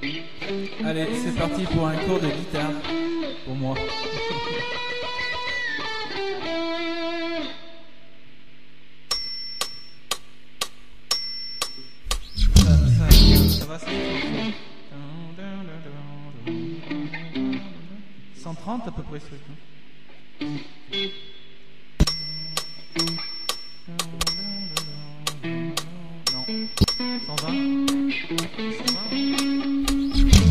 Allez, c'est parti pour un cours de guitare. Pour moi. Ça va, c'est 130 à peu près ce truc. Non. 120. 120.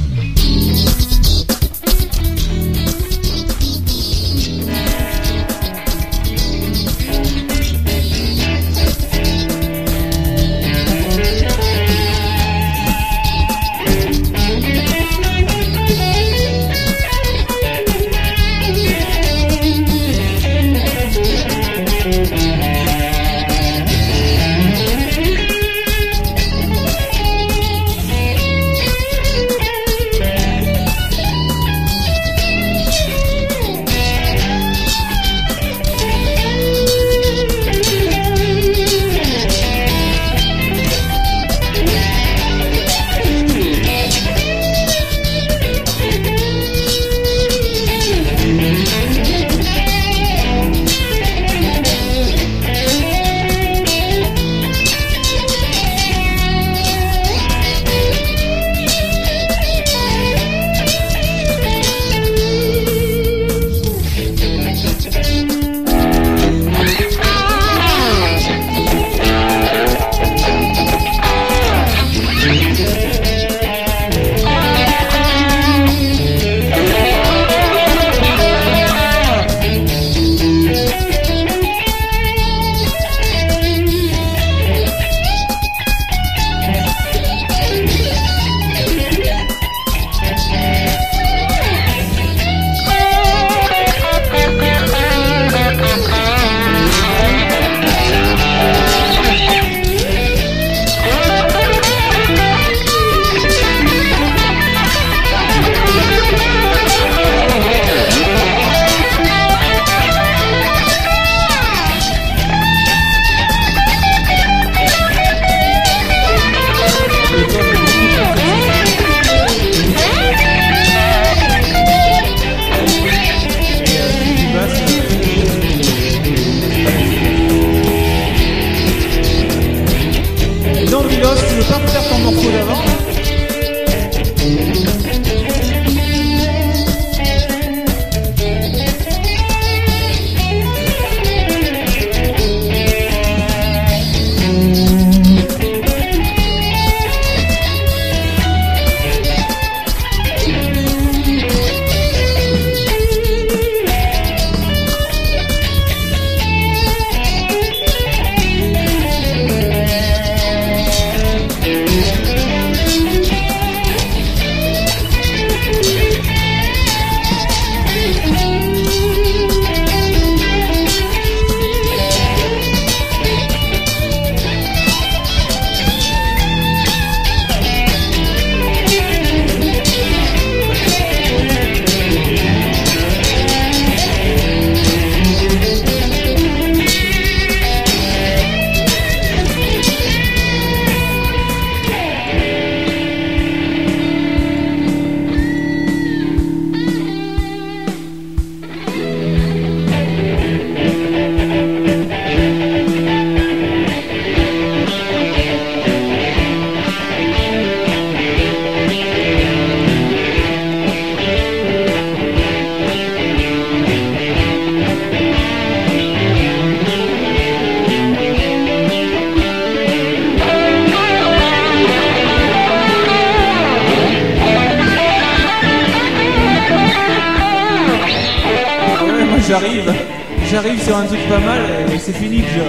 J'arrive sur un truc pas mal et c'est fini déjà.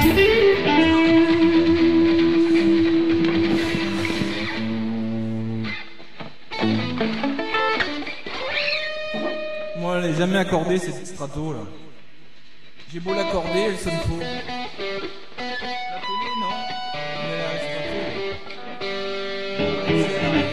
Moi, elle est jamais accordée cette strato là. J'ai beau l'accorder, elle sonne faux. La connais, non? Mais la strato. C'est à l'arrière.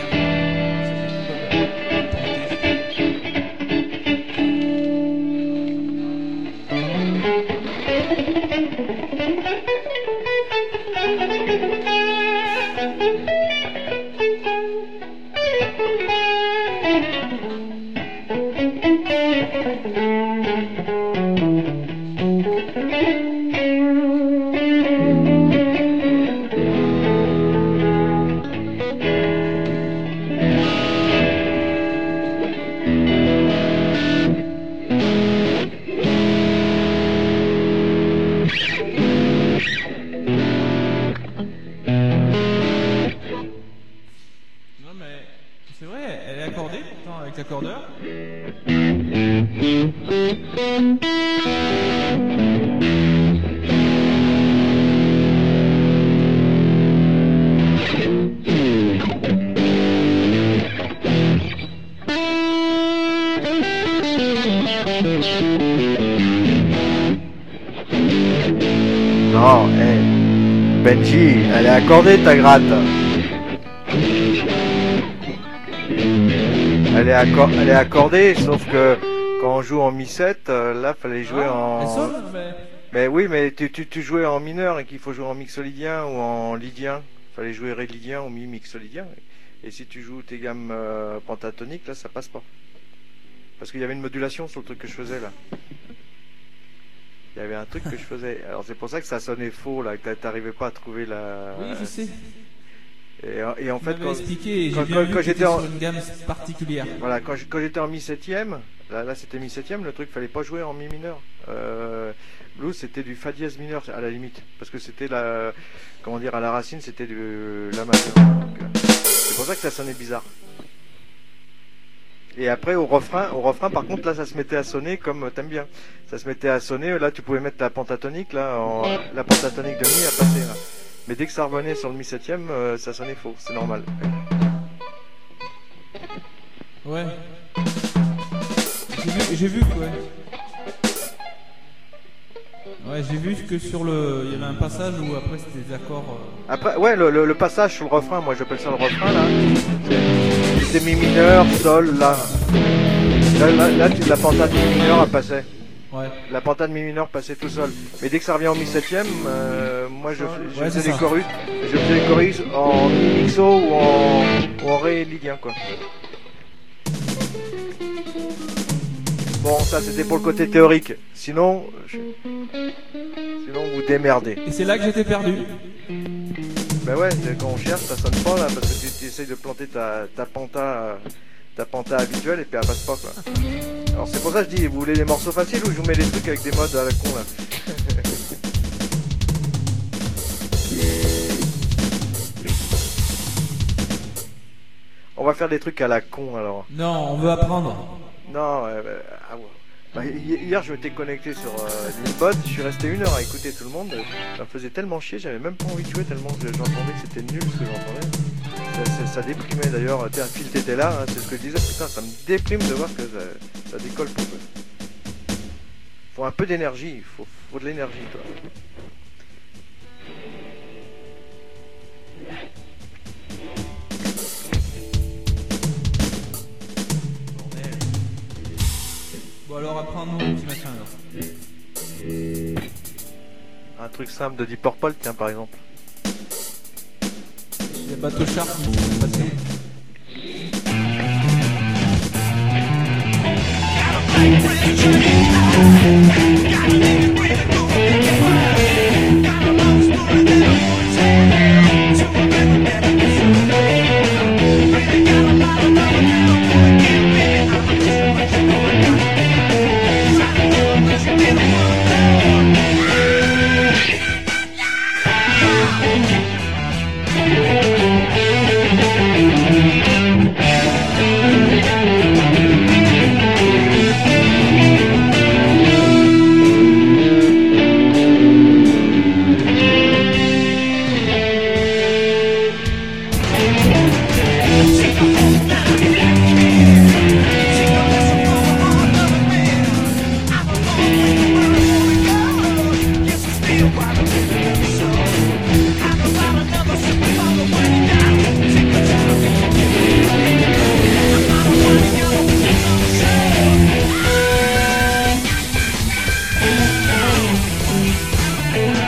C'est vrai, elle est accordée pourtant avec l'accordeur. Non, Benji, elle est accordée ta gratte. Elle est accordée, sauf que quand on joue en mi-7, là fallait jouer en... Elle sonne, Mais oui, mais tu jouais en mineur et qu'il faut jouer en mixolydien ou en lydien. Fallait jouer ré lydien ou mi mixolydien. Et si tu joues tes gammes pentatoniques, là ça passe pas. Parce qu'il y avait une modulation sur le truc que je faisais là. Il y avait un truc que je faisais. Alors c'est pour ça que ça sonnait faux là, que t'arrivais pas à trouver la... Oui, je sais. Et en fait, quand j'étais en une gamme particulière. Voilà, quand j'étais en mi-septième, là c'était mi-septième, le truc fallait pas jouer en mi mineur. Blues c'était du fa dièse mineur à la limite, parce que c'était la, comment dire, à la racine c'était du la majeur. C'est pour ça que ça sonnait bizarre. Et après au refrain par contre là ça se mettait à sonner comme t'aimes bien. Ça se mettait à sonner, là tu pouvais mettre la pentatonique là, la pentatonique de mi à passer là. Mais dès que ça revenait sur le mi-septième, ça sonnait faux, c'est normal. Ouais. J'ai vu quoi. Ouais, j'ai vu que sur le... Il y avait un passage où après c'était des accords... Après, ouais, le passage sur le refrain, moi j'appelle ça le refrain là. C'était mi mineur, sol, là. Là la pentate mi mineur elle passait. Ouais. La pentate mi mineur passait tout seul. Mais dès que ça revient en mi-septième, moi je faisais des chorus. Je faisais des chorus en mi mixo ou en ré lydien quoi. Bon, ça c'était pour le côté théorique. Sinon vous démerdez. Et c'est là que j'étais perdu. Ben ouais, quand on cherche, ça sonne pas là, parce que tu essayes de planter ta penta habituelle et puis elle passe pas quoi. Alors c'est pour ça que je dis, vous voulez des morceaux faciles ou je vous mets des trucs avec des modes à la con là. On va faire des trucs à la con alors. Non, on veut apprendre. Non, ah ouais. Bah, hier je m'étais connecté sur Linbot, je suis resté 1 heure à écouter tout le monde, ça me faisait tellement chier, j'avais même pas envie de jouer tellement que j'entendais que c'était nul ce que j'entendais. Ça déprimait d'ailleurs, Phil t'étais là, hein, c'est ce que je disais, putain ça me déprime de voir que ça décolle pour eux. Faut un peu d'énergie, faut de l'énergie toi. Bon alors apprends-nous un petit machin alors. Un truc simple de Deep Purple, tiens par exemple. Il y a Bateau Shark qui s'est passé.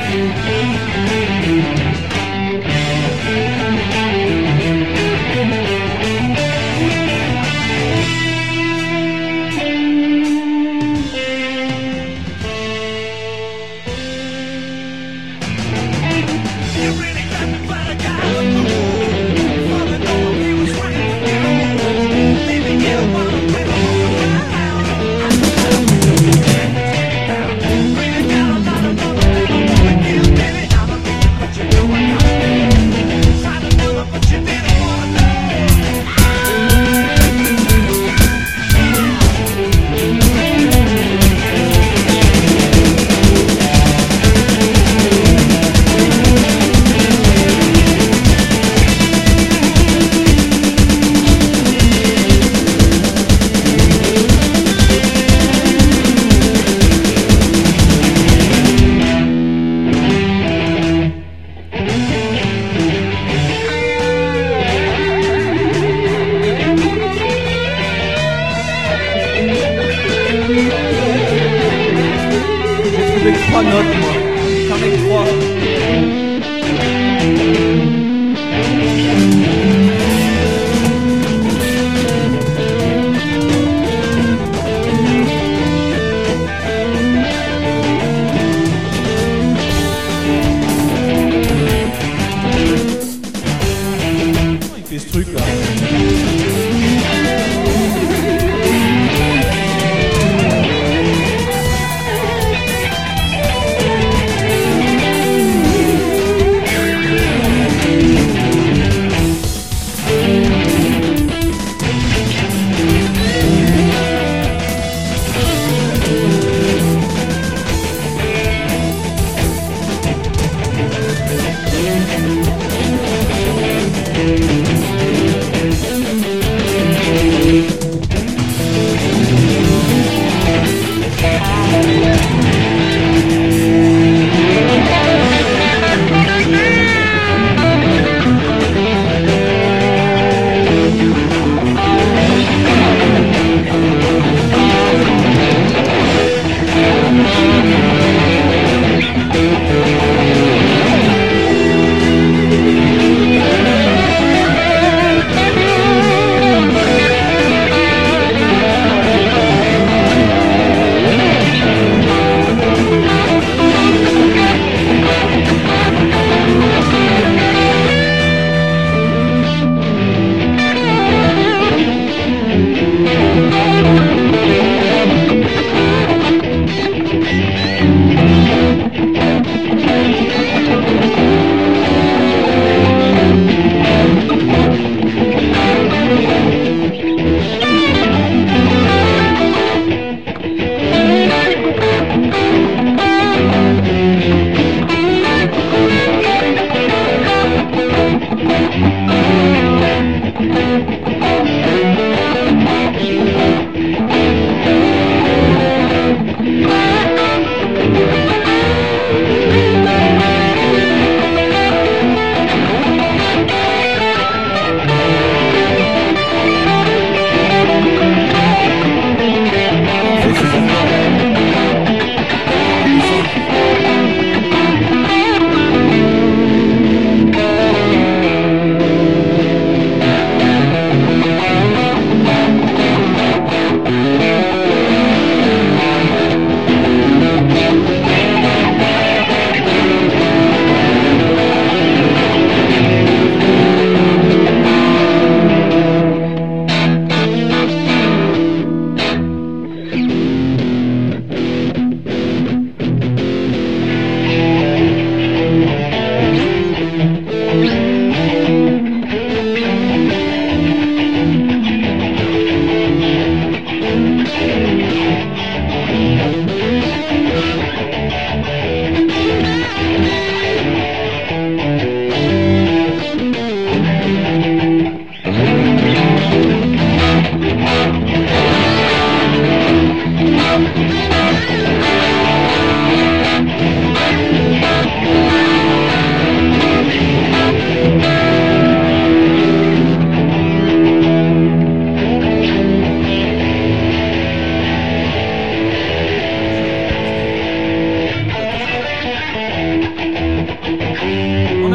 You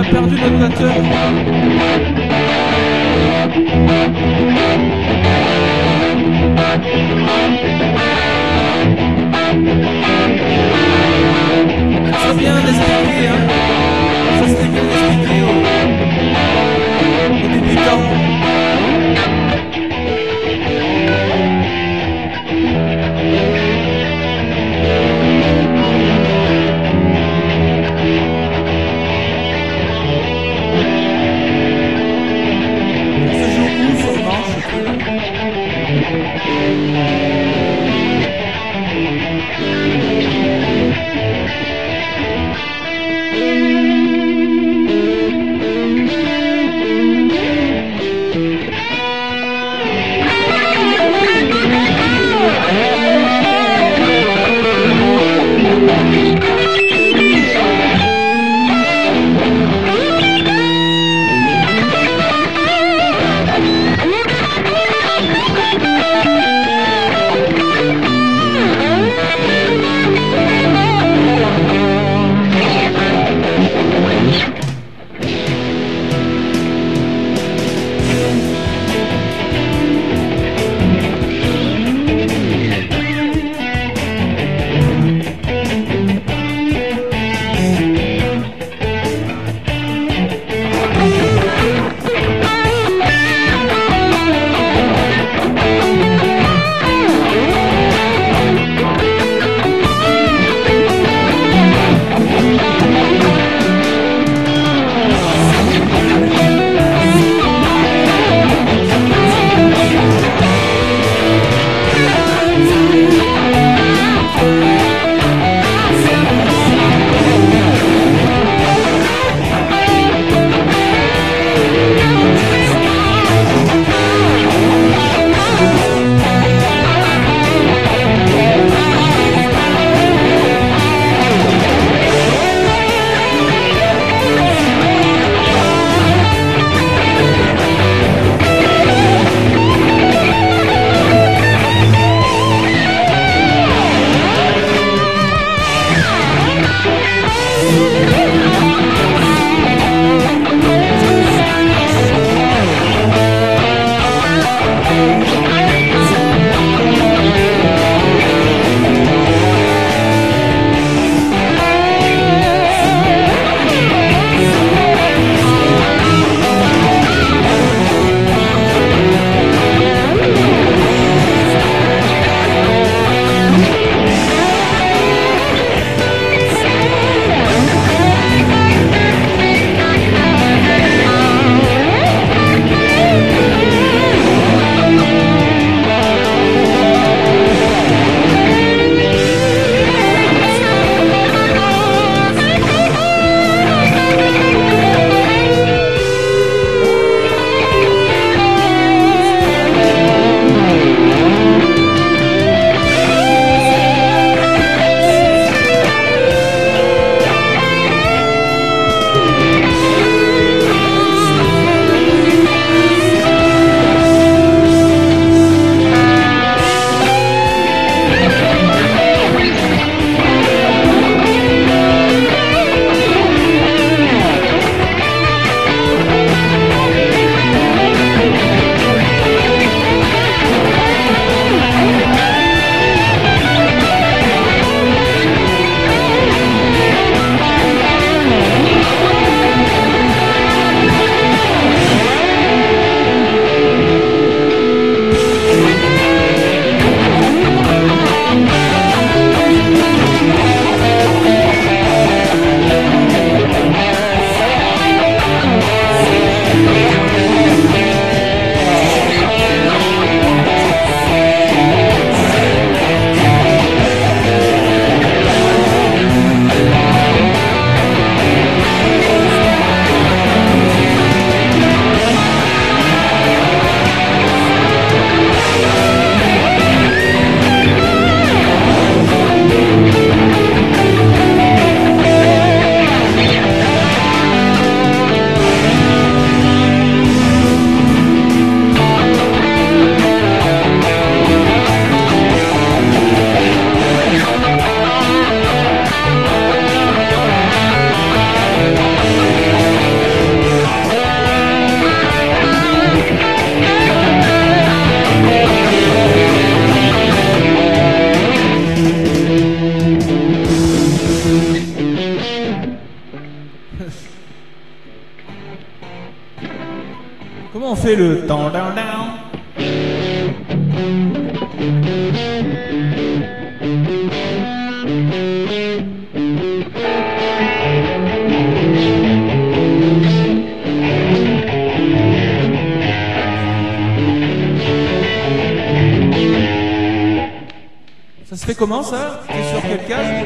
a perdu notre batteur. Ça serait bien d'expliquer, hein. Ça serait bien d'expliquer aux débutants. Ça se joue où sur manche, ce truc? Comment on fait le down down down? Ça se fait comment ça? C'est sur quelle case?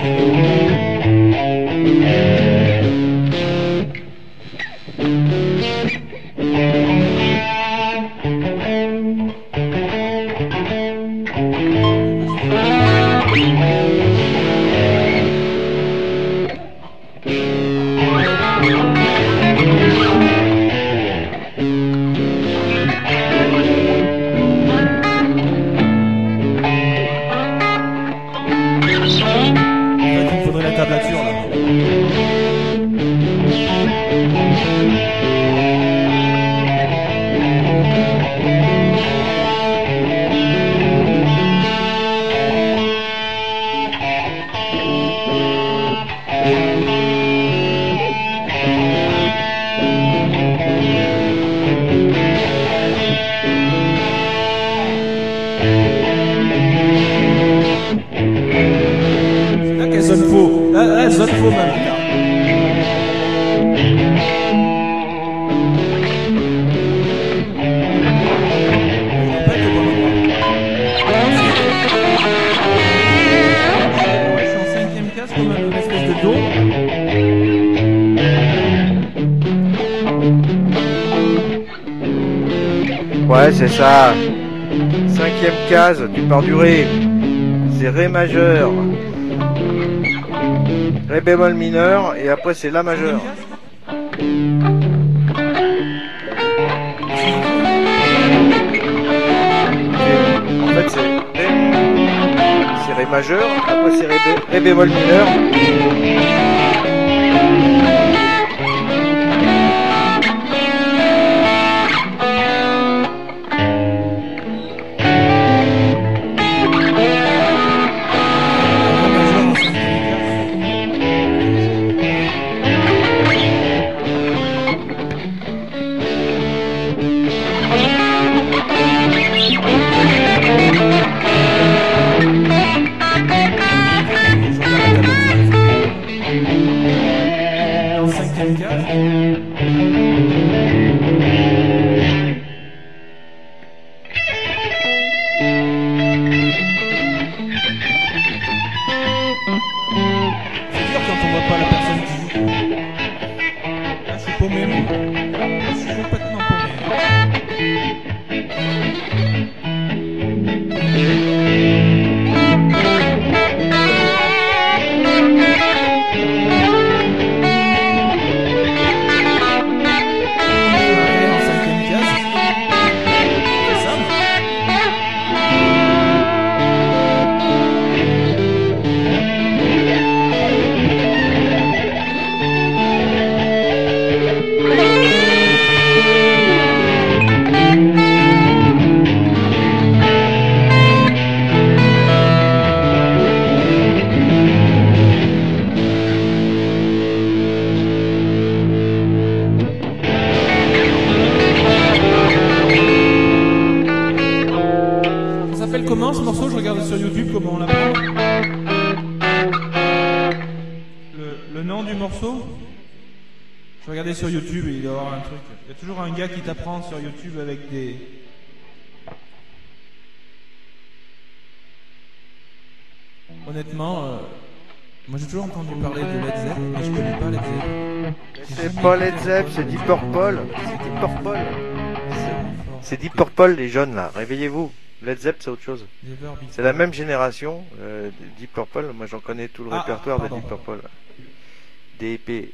Ouais, c'est ça. Cinquième case, tu pars du Ré. C'est Ré majeur. Ré bémol mineur, et après c'est La majeur. En fait, c'est Ré majeur, après c'est Ré bémol mineur. Comment ce morceau? Je regarde sur YouTube comment on l'apprend. Le nom du morceau? Je regardais sur YouTube et il doit y avoir un truc. Il y a toujours un gars qui t'apprend sur YouTube avec des... Honnêtement, moi j'ai toujours entendu parler de Led Zepp, mais je connais pas Led Zepp. C'est pas Led Zepp, c'est Deep Purple. C'est Deep Purple. C'est Deep Purple, les jeunes là, réveillez-vous. Led Zepp c'est autre chose. C'est la même génération. Deep Purple, moi j'en connais tout le répertoire de Deep Purple. DP.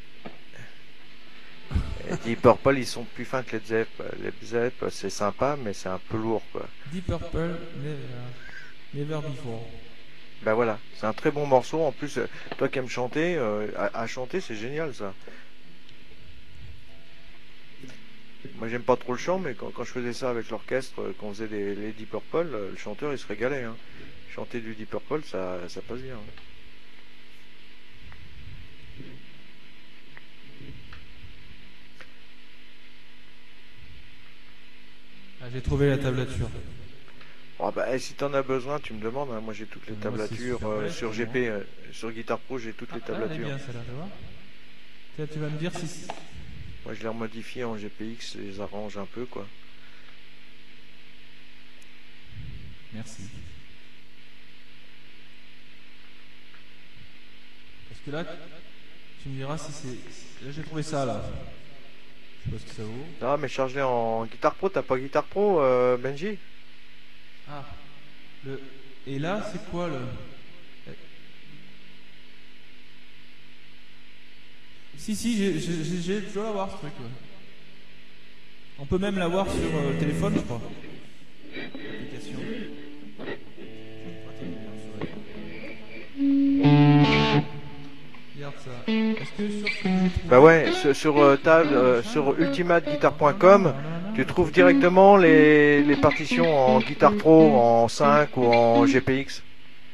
Deep Purple ils sont plus fins que Led Zepp. Led Zepp c'est sympa mais c'est un peu lourd quoi. Deep Purple, Never Before. Ben voilà, c'est un très bon morceau. En plus, toi qui aimes chanter, à chanter c'est génial ça. Moi j'aime pas trop le chant, mais quand je faisais ça avec l'orchestre, quand on faisait les Deep Purple, le chanteur il se régalait. Hein. Chanter du Deep Purple, ça passe bien. Hein. j'ai trouvé la tablature. Oh, bah, si t'en as besoin, tu me demandes. Hein. Moi, j'ai toutes les Moi, tablatures c'est super vrai, sur vraiment. GP, sur Guitar Pro, j'ai toutes les Elle est tablatures. bien celle-là, tu vois. Tiens, tu vas me dire si... Moi, je les remodifie en GPX, les arrange un peu, quoi. Merci. Parce que là, tu me diras si c'est... Là, j'ai trouvé ça, là. Je sais pas ce que ça vaut. Ah, mais charge-les en Guitar Pro. T'as pas Guitar Pro, Benji? Ah. Et là, c'est quoi, le... Si, je dois l'avoir, ce truc, ouais. On peut même l'avoir sur le téléphone, je crois. L'application. Regarde ça. Est-ce que sur ce que j'ai trouvé... Bah ouais, sur ultimateguitar.com, tu trouves directement les partitions en Guitar Pro, en 5 ou en GPX.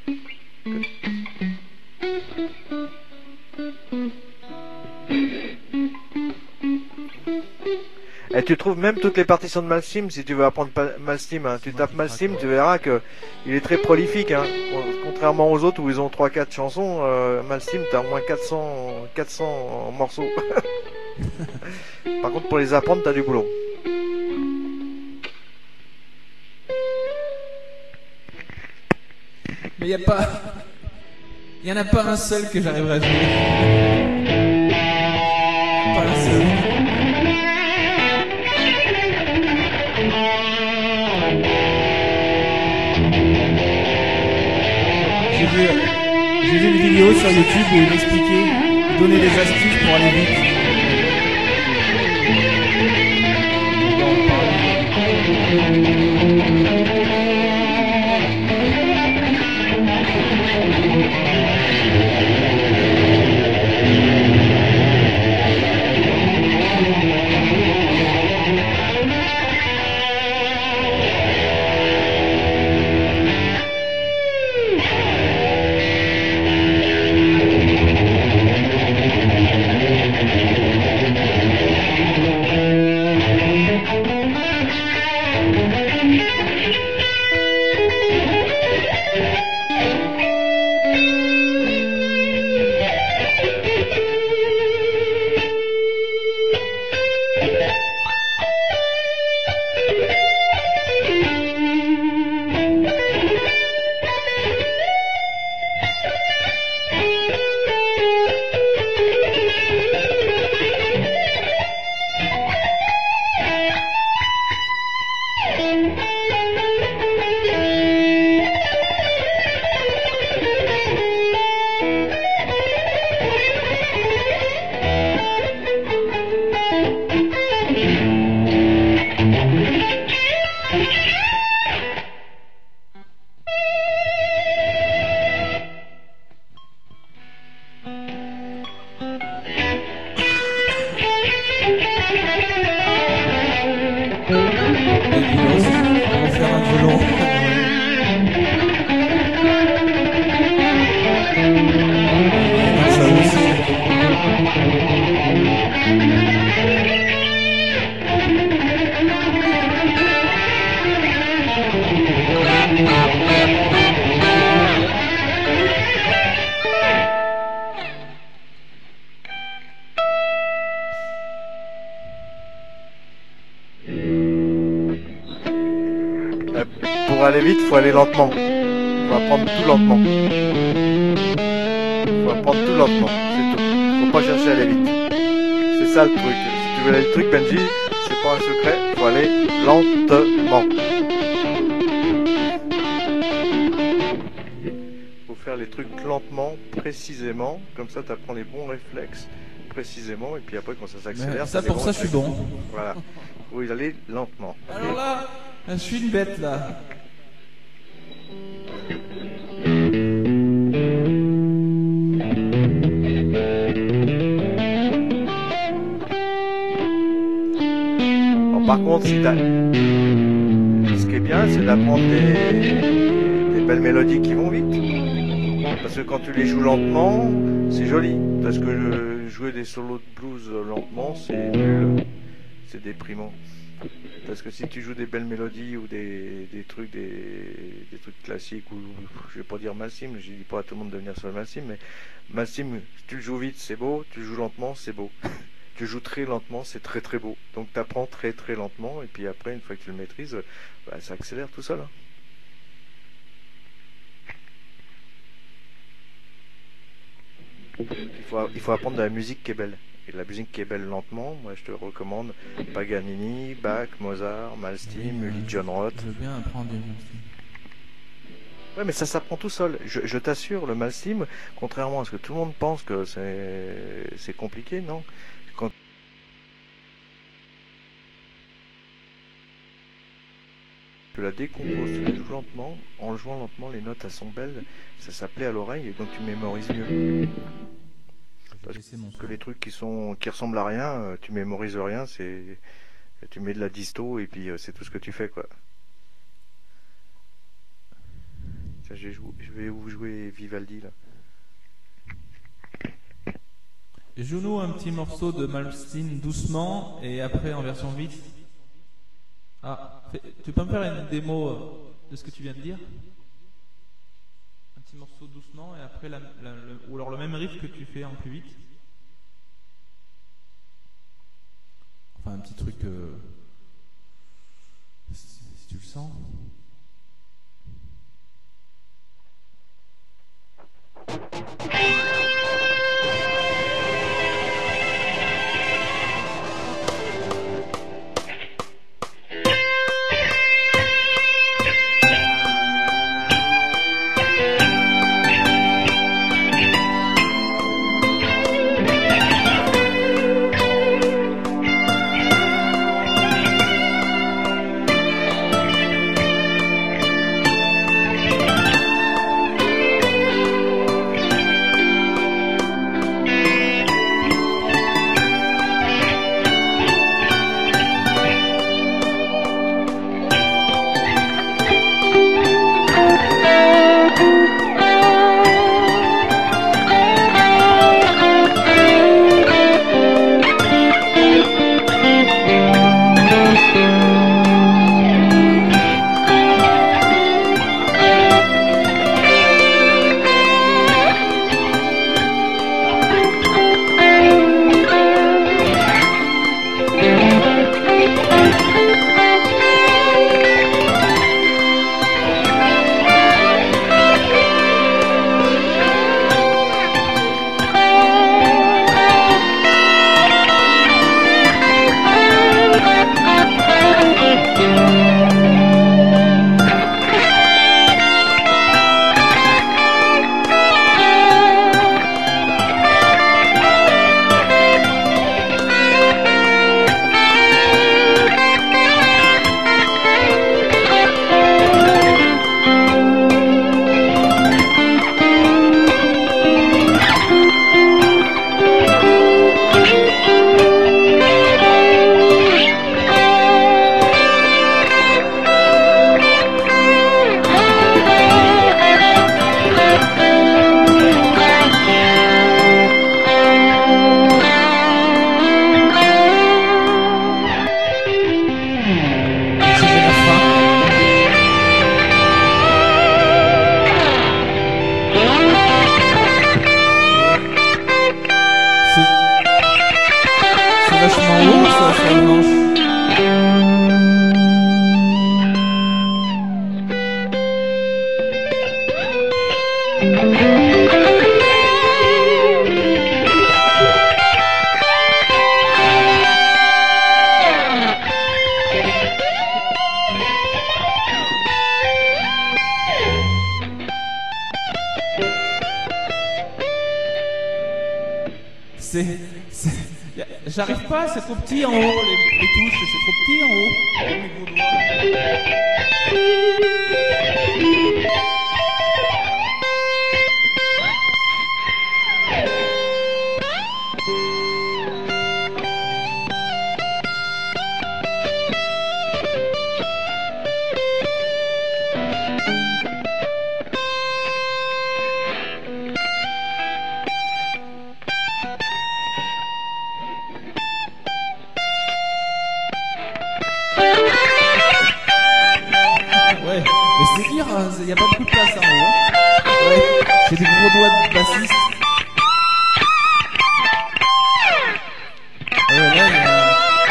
Et tu trouves même toutes les partitions de Malstim si tu veux apprendre Malstim. Hein. Tu tapes Malstim, tu verras que il est très prolifique. Hein. Contrairement aux autres où ils ont 3-4 chansons, Malstim, tu as au moins 400 morceaux. Par contre, pour les apprendre, tu as du boulot. Mais il n'y en a pas un seul que j'arriverai à jouer. Pas un seul. J'ai vu une vidéo sur YouTube où il expliquait, il donnait des astuces pour aller vite. On va faire un violon. Ça aussi. Pour aller vite, faut aller lentement. Faut apprendre tout lentement. Faut apprendre tout lentement, c'est tout. Faut pas chercher à aller vite. C'est ça le truc. Si tu veux aller le truc, Benji, c'est pas un secret. Faut aller lentement. Faut faire les trucs lentement, précisément. Comme ça, tu apprends les bons réflexes précisément. Et puis après, quand ça s'accélère, Ça, pour ça, je suis bon. Voilà. Faut y aller lentement. Alors là, je suis une bête là. Alors, par contre, ce qui est bien, c'est d'apprendre des belles mélodies qui vont vite. Parce que quand tu les joues lentement, c'est joli. Parce que jouer des solos de blues lentement, c'est nul. c'est déprimant. Parce que si tu joues des belles mélodies ou des trucs classiques, ou je vais pas dire Massim, je dis pas à tout le monde de venir sur le Massim, mais Massim, si tu le joues vite, c'est beau, tu le joues lentement, c'est beau. Tu joues très lentement, c'est très très beau. Donc tu apprends très très lentement, et puis après, une fois que tu le maîtrises, bah, ça accélère tout seul. Hein. Il faut apprendre de la musique qui est belle. Et la musique qui est belle lentement, moi je te recommande Paganini, Bach, Mozart, Malmsteen, Uli John Roth. Je veux bien apprendre du Malmsteen. Ouais, mais ça s'apprend tout seul. Je t'assure, le Malmsteen, contrairement à ce que tout le monde pense que c'est compliqué, non. Quand tu la décomposes, tu la joues lentement, en le jouant lentement, les notes elles sont belles, ça s'appelait à l'oreille et donc tu mémorises mieux. Parce que les trucs qui ressemblent à rien, tu mémorises rien, tu mets de la disto et puis c'est tout ce que tu fais quoi. Tiens, je vais vous jouer Vivaldi là. Joue-nous un petit morceau de Malmsteen doucement et après en version vite. Ah, tu peux me faire une démo de ce que tu viens de dire? Un petit morceau doucement et après ou alors le même riff que tu fais en plus vite. Enfin un petit truc si tu le sens. J'arrive pas, c'est trop petit en haut, les touches, c'est trop petit en haut. Mes gros doigts. dire, il n'y a pas beaucoup de place en haut. Hein. Ouais, j'ai des gros doigts de bassiste. Ouais, là, il y a...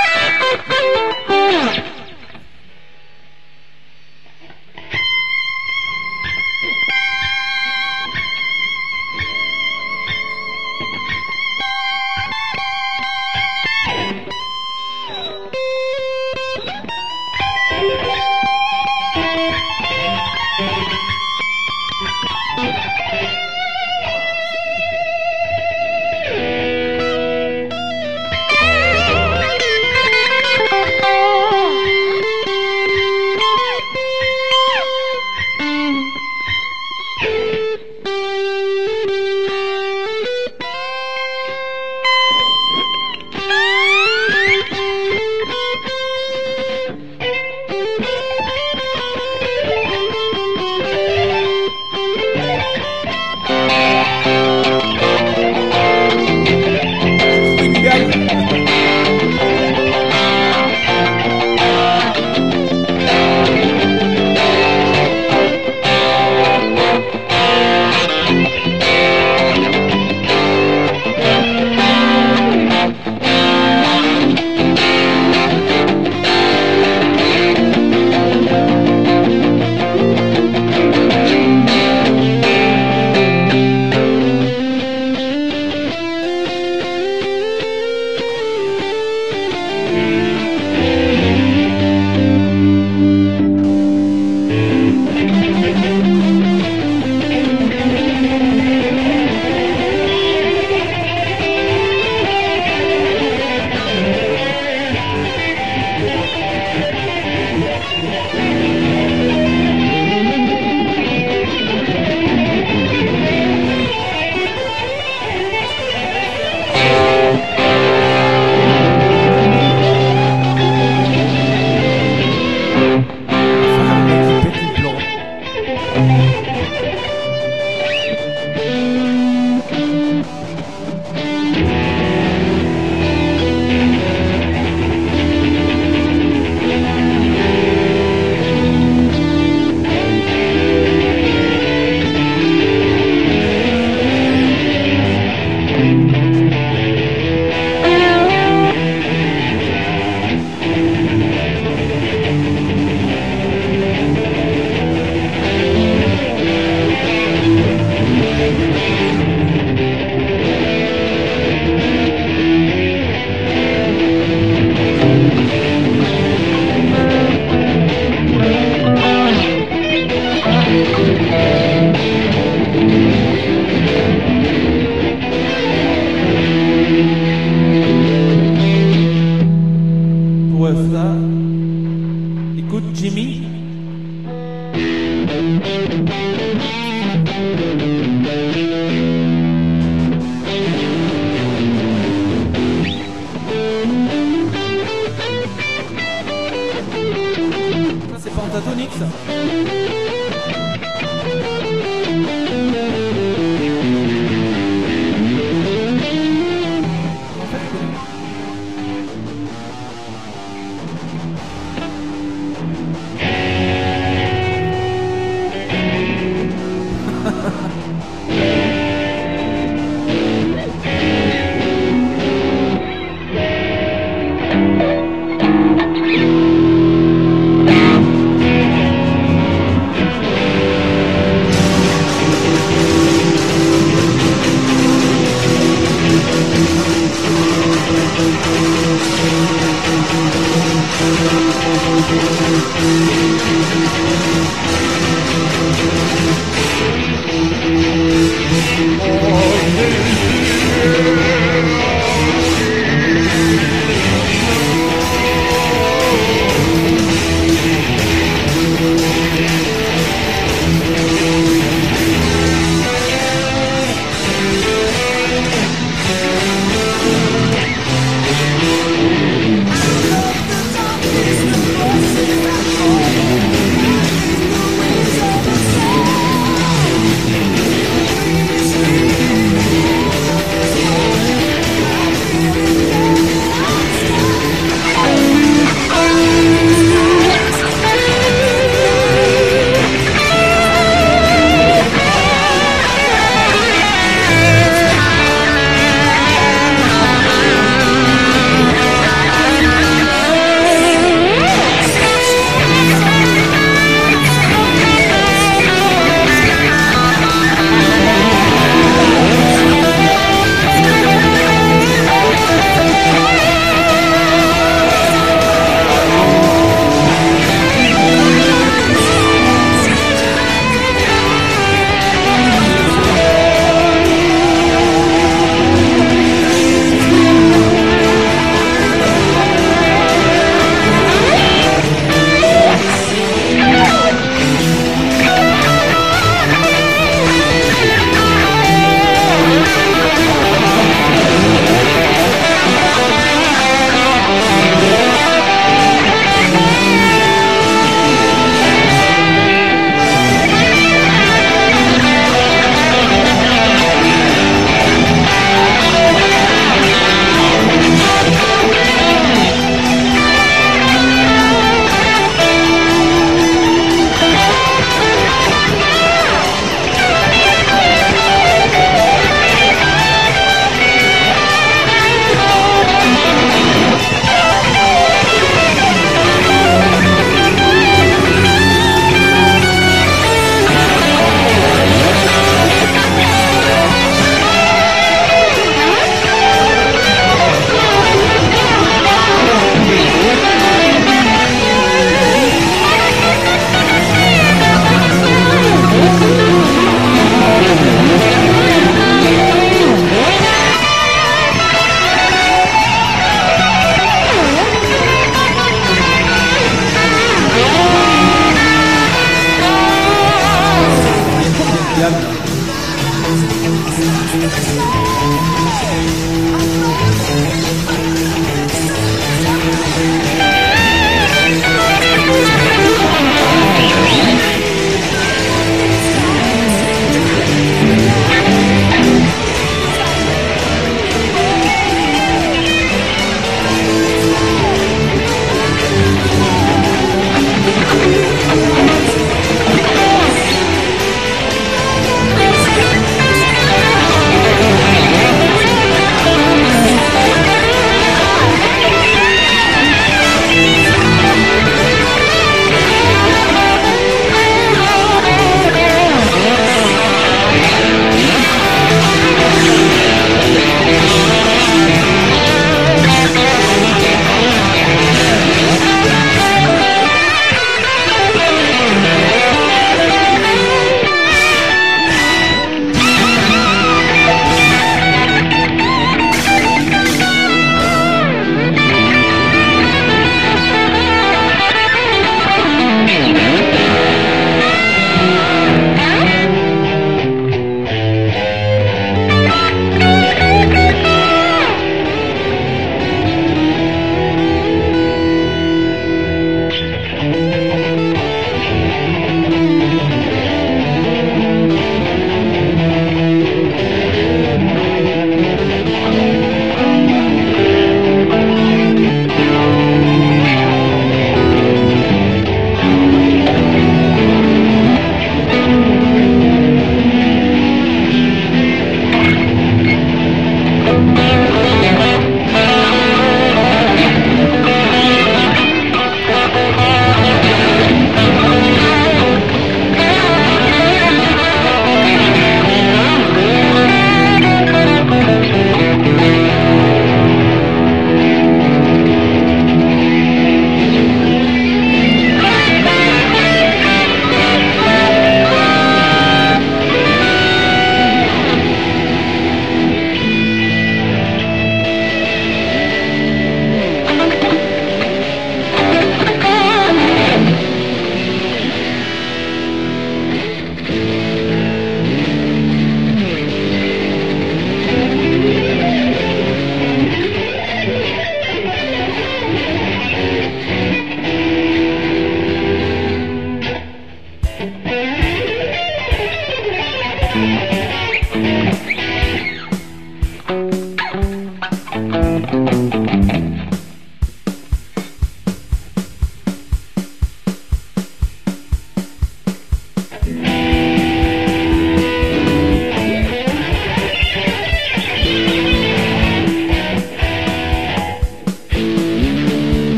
pentatonique ça.